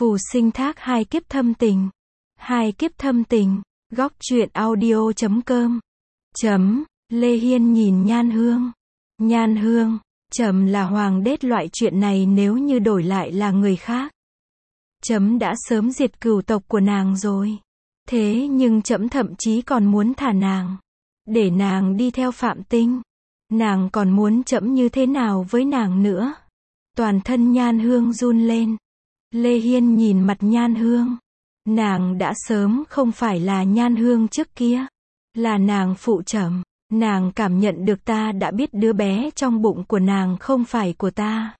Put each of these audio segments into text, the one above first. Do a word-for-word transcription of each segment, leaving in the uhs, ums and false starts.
Phù sinh thác hai kiếp thâm tình. Hai kiếp thâm tình. Góc truyện audio chấm com. Chấm. Lê Hiên nhìn Nhan Hương. Nhan Hương, trẫm là hoàng đế, loại chuyện này nếu như đổi lại là người khác, trẫm đã sớm diệt cửu tộc của nàng rồi. Thế nhưng trẫm thậm chí còn muốn thả nàng, để nàng đi theo Phạm Tinh. Nàng còn muốn trẫm như thế nào với nàng nữa? Toàn thân Nhan Hương run lên. Lê Hiên nhìn mặt Nhan Hương. Nàng đã sớm không phải là Nhan Hương trước kia, là nàng phụ trẫm. Nàng cảm nhận được ta đã biết đứa bé trong bụng của nàng không phải của ta.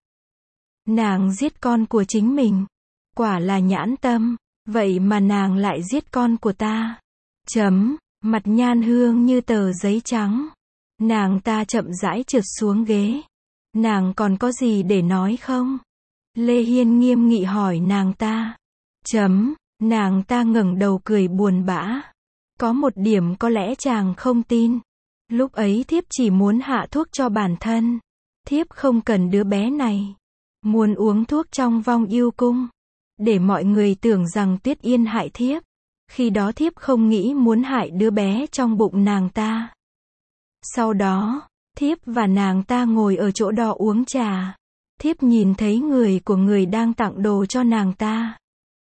Nàng giết con của chính mình. Quả là nhãn tâm. Vậy mà nàng lại giết con của ta. Chấm. Mặt Nhan Hương như tờ giấy trắng. Nàng ta chậm rãi trượt xuống ghế. Nàng còn có gì để nói không? Lê Hiên nghiêm nghị hỏi nàng ta. Chấm. Nàng ta ngẩng đầu cười buồn bã. Có một điểm có lẽ chàng không tin. Lúc ấy thiếp chỉ muốn hạ thuốc cho bản thân. Thiếp không cần đứa bé này. Muốn uống thuốc trong vong yêu cung, để mọi người tưởng rằng Tuyết Yên hại thiếp. Khi đó thiếp không nghĩ muốn hại đứa bé trong bụng nàng ta. Sau đó, thiếp và nàng ta ngồi ở chỗ đó uống trà. Thiếp nhìn thấy người của người đang tặng đồ cho nàng ta.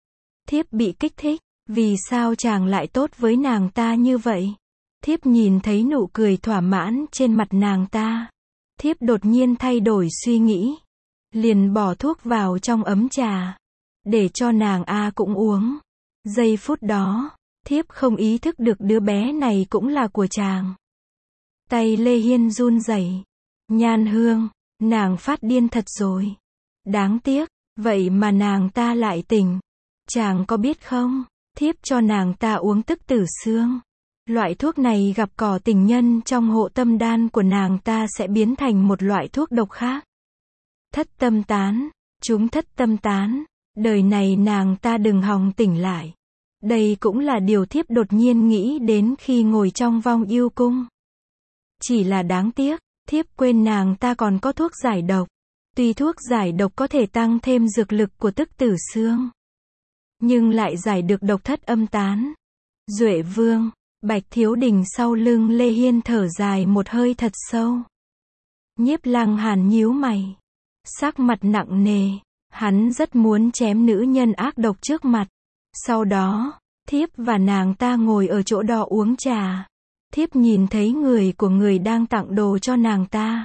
Thiếp bị kích thích. Vì sao chàng lại tốt với nàng ta như vậy? Thiếp nhìn thấy nụ cười thỏa mãn trên mặt nàng ta. Thiếp đột nhiên thay đổi suy nghĩ. Liền bỏ thuốc vào trong ấm trà. Để cho nàng A cũng uống. Giây phút đó, thiếp không ý thức được đứa bé này cũng là của chàng. Tay Lê Hiên run rẩy. Nhan Hương, nàng phát điên thật rồi. Đáng tiếc, vậy mà nàng ta lại tỉnh. Chàng có biết không, thiếp cho nàng ta uống tức tử xương. Loại thuốc này gặp cỏ tình nhân trong hộ tâm đan của nàng ta sẽ biến thành một loại thuốc độc khác. Thất tâm tán, chúng thất tâm tán, đời này nàng ta đừng hòng tỉnh lại. Đây cũng là điều thiếp đột nhiên nghĩ đến khi ngồi trong vong yêu cung. Chỉ là đáng tiếc, thiếp quên nàng ta còn có thuốc giải độc. Tuy thuốc giải độc có thể tăng thêm dược lực của tức tử xương, nhưng lại giải được độc thất âm tán. Duệ Vương, Bạch Thiếu Đình sau lưng Lê Hiên thở dài một hơi thật sâu. Nhiếp Lăng Hàn nhíu mày, sắc mặt nặng nề. Hắn rất muốn chém nữ nhân ác độc trước mặt. Sau đó, thiếp và nàng ta ngồi ở chỗ đó uống trà. Thiếp nhìn thấy người của người đang tặng đồ cho nàng ta.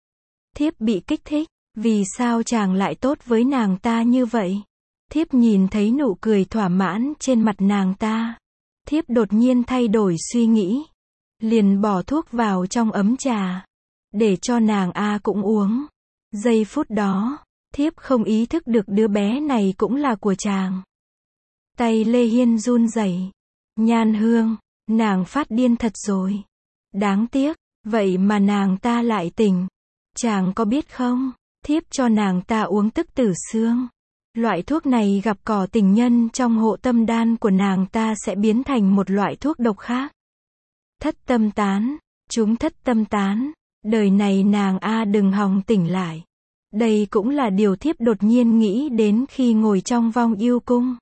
Thiếp bị kích thích. Vì sao chàng lại tốt với nàng ta như vậy? Thiếp nhìn thấy nụ cười thỏa mãn trên mặt nàng ta. Thiếp đột nhiên thay đổi suy nghĩ. Liền bỏ thuốc vào trong ấm trà. Để cho nàng A cũng uống. Giây phút đó, thiếp không ý thức được đứa bé này cũng là của chàng. Tay Lê Hiên run rẩy. Nhan Hương, nàng phát điên thật rồi. Đáng tiếc, vậy mà nàng ta lại tỉnh. Chàng có biết không, thiếp cho nàng ta uống tức tử xương. Loại thuốc này gặp cỏ tình nhân trong hộ tâm đan của nàng ta sẽ biến thành một loại thuốc độc khác. Thất tâm tán, chúng thất tâm tán, đời này nàng A đừng hòng tỉnh lại. Đây cũng là điều thiếp đột nhiên nghĩ đến khi ngồi trong vong yêu cung.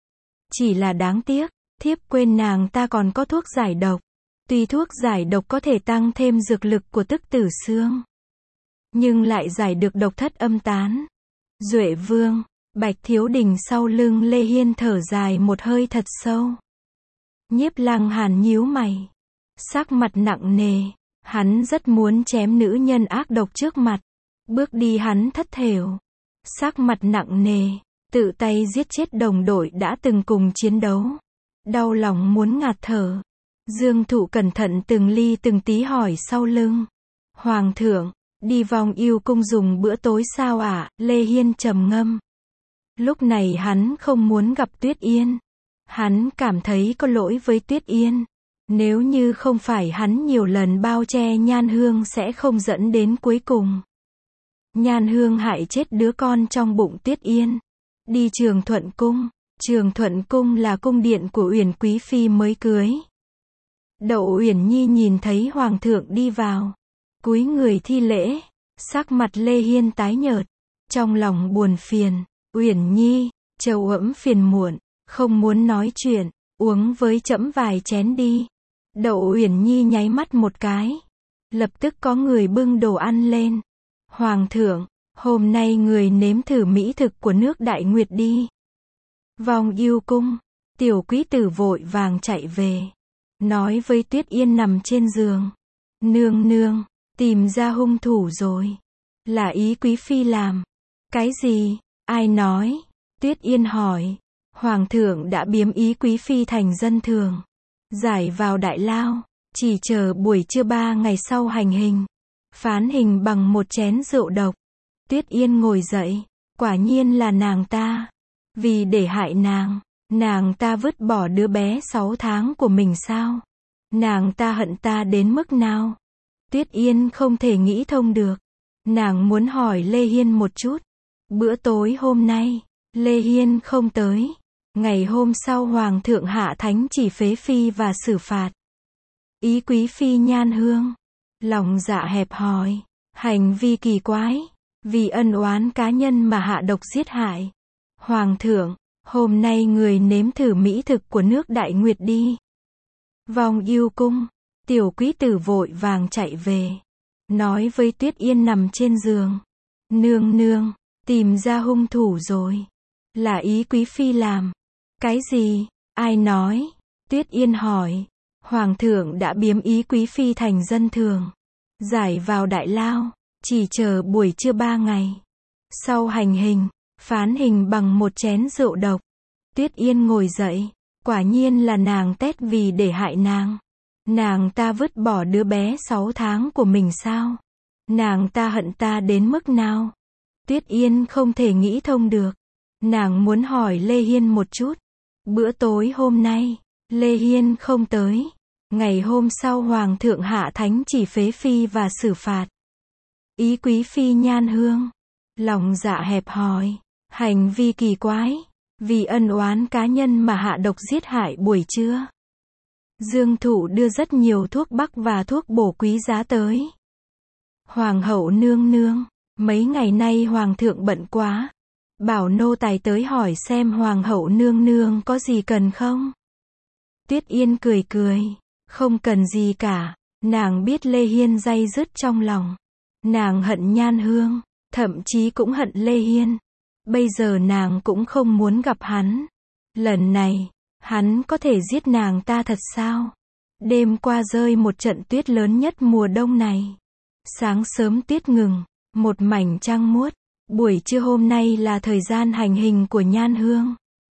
Chỉ là đáng tiếc, thiếp quên nàng ta còn có thuốc giải độc. Tuy thuốc giải độc có thể tăng thêm dược lực của tức tử xương, nhưng lại giải được độc thất âm tán. Duệ Vương, Bạch Thiếu Đình sau lưng Lê Hiên thở dài một hơi thật sâu. Nhiếp Lăng Hàn nhíu mày, sắc mặt nặng nề. Hắn rất muốn chém nữ nhân ác độc trước mặt. Bước đi hắn thất thểu, sắc mặt nặng nề, tự tay giết chết đồng đội đã từng cùng chiến đấu. Đau lòng muốn ngạt thở. Dương Thụ cẩn thận từng ly từng tí hỏi sau lưng. Hoàng thượng, đi vong yêu cung dùng bữa tối sao ạ? À? Lê Hiên trầm ngâm. Lúc này hắn không muốn gặp Tuyết Yên. Hắn cảm thấy có lỗi với Tuyết Yên. Nếu như không phải hắn nhiều lần bao che Nhan Hương sẽ không dẫn đến cuối cùng. Nhan Hương hại chết đứa con trong bụng Tuyết Yên. Đi Trường Thuận Cung. Trường Thuận Cung là cung điện của Uyển Quý Phi mới cưới. Đậu Uyển Nhi nhìn thấy Hoàng thượng đi vào, cúi người thi lễ. Sắc mặt Lê Hiên tái nhợt, trong lòng buồn phiền. Uyển Nhi, Châu Ẫm phiền muộn, không muốn nói chuyện, uống với trẫm vài chén đi. Đậu Uyển Nhi nháy mắt một cái. Lập tức có người bưng đồ ăn lên. Hoàng thượng, hôm nay người nếm thử mỹ thực của nước Đại Nguyệt đi. Vòng Yêu Cung, tiểu quý tử vội vàng chạy về. Nói với Tuyết Yên nằm trên giường. Nương nương, tìm ra hung thủ rồi. Là Ý quý phi làm. Cái gì? Ai nói? Tuyết Yên hỏi. Hoàng thượng đã biếm Ý quý phi thành dân thường. Giải vào đại lao. Chỉ chờ buổi trưa ba ngày sau hành hình. Phán hình bằng một chén rượu độc. Tuyết Yên ngồi dậy. Quả nhiên là nàng ta. Vì để hại nàng, nàng ta vứt bỏ đứa bé sáu tháng của mình sao? Nàng ta hận ta đến mức nào? Tuyết Yên không thể nghĩ thông được. Nàng muốn hỏi Lê Hiên một chút. Bữa tối hôm nay, Lê Hiên không tới. Ngày hôm sau Hoàng thượng hạ thánh chỉ phế phi và xử phạt. Ý quý phi Nhan Hương. Lòng dạ hẹp hòi. Hành vi kỳ quái. Vì ân oán cá nhân mà hạ độc giết hại. Hoàng thượng, hôm nay người nếm thử mỹ thực của nước Đại Nguyệt đi. Vòng Yêu Cung, tiểu quý tử vội vàng chạy về. Nói với Tuyết Yên nằm trên giường. Nương nương, tìm ra hung thủ rồi. Là Ý quý phi làm. Cái gì? Ai nói? Tuyết Yên hỏi. Hoàng thượng đã biếm Ý quý phi thành dân thường. Giải vào đại lao. Chỉ chờ buổi trưa ba ngày. Sau hành hình. Phán hình bằng một chén rượu độc. Tuyết Yên ngồi dậy. Quả nhiên là nàng tét vì để hại nàng. Nàng ta vứt bỏ đứa bé sáu tháng của mình sao? Nàng ta hận ta đến mức nào? Tuyết Yên không thể nghĩ thông được. Nàng muốn hỏi Lê Hiên một chút. Bữa tối hôm nay, Lê Hiên không tới. Ngày hôm sau Hoàng thượng hạ thánh chỉ phế phi và xử phạt. Ý quý phi Nhan Hương. Lòng dạ hẹp hòi. Hành vi kỳ quái. Vì ân oán cá nhân mà hạ độc giết hại buổi trưa. Dương Thụ đưa rất nhiều thuốc bắc và thuốc bổ quý giá tới. Hoàng hậu nương nương, mấy ngày nay hoàng thượng bận quá. Bảo nô tài tới hỏi xem hoàng hậu nương nương có gì cần không? Tuyết Yên cười cười, không cần gì cả. Nàng biết Lê Hiên day dứt trong lòng. Nàng hận Nhan Hương, thậm chí cũng hận Lê Hiên. Bây giờ nàng cũng không muốn gặp hắn. Lần này, hắn có thể giết nàng ta thật sao? Đêm qua rơi một trận tuyết lớn nhất mùa đông này. Sáng sớm tuyết ngừng, một mảnh trăng muốt. Buổi trưa hôm nay là thời gian hành hình của Nhan Hương.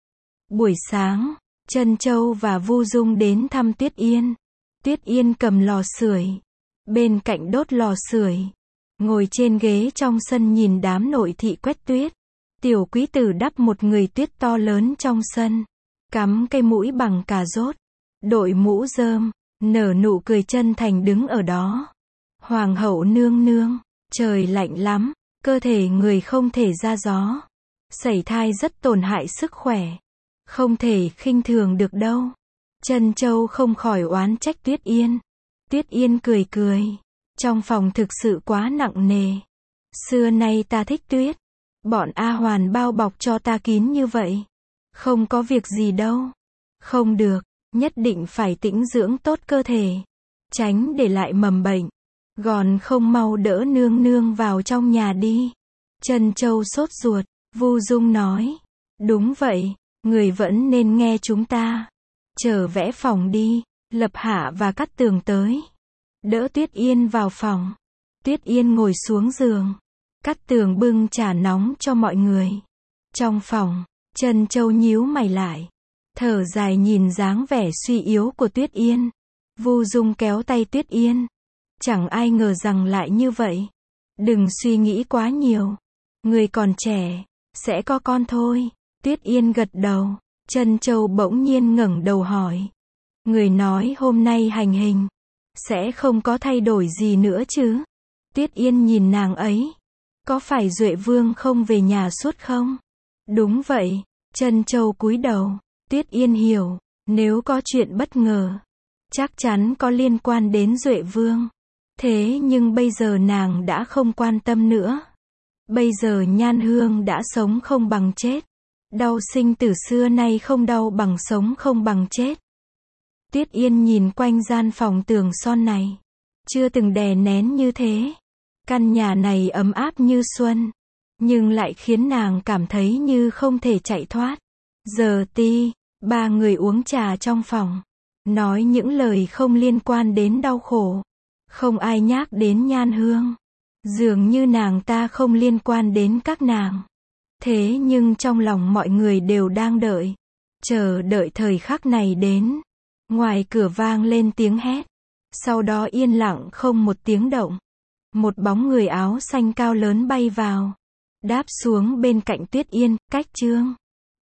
Buổi sáng, Trân Châu và Vu Dung đến thăm Tuyết Yên. Tuyết Yên cầm lò sưởi. Bên cạnh đốt lò sưởi. Ngồi trên ghế trong sân nhìn đám nội thị quét tuyết. Tiểu quý tử đắp một người tuyết to lớn trong sân. Cắm cây mũi bằng cà rốt. Đội mũ rơm. Nở nụ cười chân thành đứng ở đó. Hoàng hậu nương nương. Trời lạnh lắm. Cơ thể người không thể ra gió. Sẩy thai rất tổn hại sức khỏe. Không thể khinh thường được đâu. Trân Châu không khỏi oán trách Tuyết Yên. Tuyết Yên cười cười. Trong phòng thực sự quá nặng nề. Xưa nay ta thích tuyết. Bọn A Hoàn bao bọc cho ta kín như vậy. Không có việc gì đâu. Không được, nhất định phải tĩnh dưỡng tốt cơ thể. Tránh để lại mầm bệnh. Gòn không mau đỡ nương nương vào trong nhà đi. Trân Châu sốt ruột. Vu Dung nói. Đúng vậy, người vẫn nên nghe chúng ta. Trở vẽ phòng đi. Lập Hạ và Cát Tường tới. Đỡ Tuyết Yên vào phòng. Tuyết Yên ngồi xuống giường. Cát Tường bưng trà nóng cho mọi người. Trong phòng, Trân Châu nhíu mày lại. Thở dài nhìn dáng vẻ suy yếu của Tuyết Yên. Vu Dung kéo tay Tuyết Yên. Chẳng ai ngờ rằng lại như vậy. Đừng suy nghĩ quá nhiều. Người còn trẻ, sẽ có con thôi. Tuyết Yên gật đầu. Trân Châu bỗng nhiên ngẩng đầu hỏi. Người nói hôm nay hành hình. Sẽ không có thay đổi gì nữa chứ? Tuyết Yên nhìn nàng ấy. Có phải Duệ Vương không về nhà suốt không? Đúng vậy. Trân Châu cúi đầu. Tuyết Yên hiểu. Nếu có chuyện bất ngờ. Chắc chắn có liên quan đến Duệ Vương. Thế nhưng bây giờ nàng đã không quan tâm nữa. Bây giờ Nhan Hương đã sống không bằng chết. Đau sinh tử xưa nay không đau bằng sống không bằng chết. Tuyết Yên nhìn quanh gian phòng tường son này. Chưa từng đè nén như thế. Căn nhà này ấm áp như xuân. Nhưng lại khiến nàng cảm thấy như không thể chạy thoát. Giờ ti, ba người uống trà trong phòng. Nói những lời không liên quan đến đau khổ. Không ai nhắc đến Nhan Hương. Dường như nàng ta không liên quan đến các nàng. Thế nhưng trong lòng mọi người đều đang đợi. Chờ đợi thời khắc này đến. Ngoài cửa vang lên tiếng hét. Sau đó yên lặng không một tiếng động. Một bóng người áo xanh cao lớn bay vào. Đáp xuống bên cạnh Tuyết Yên, cách Trương.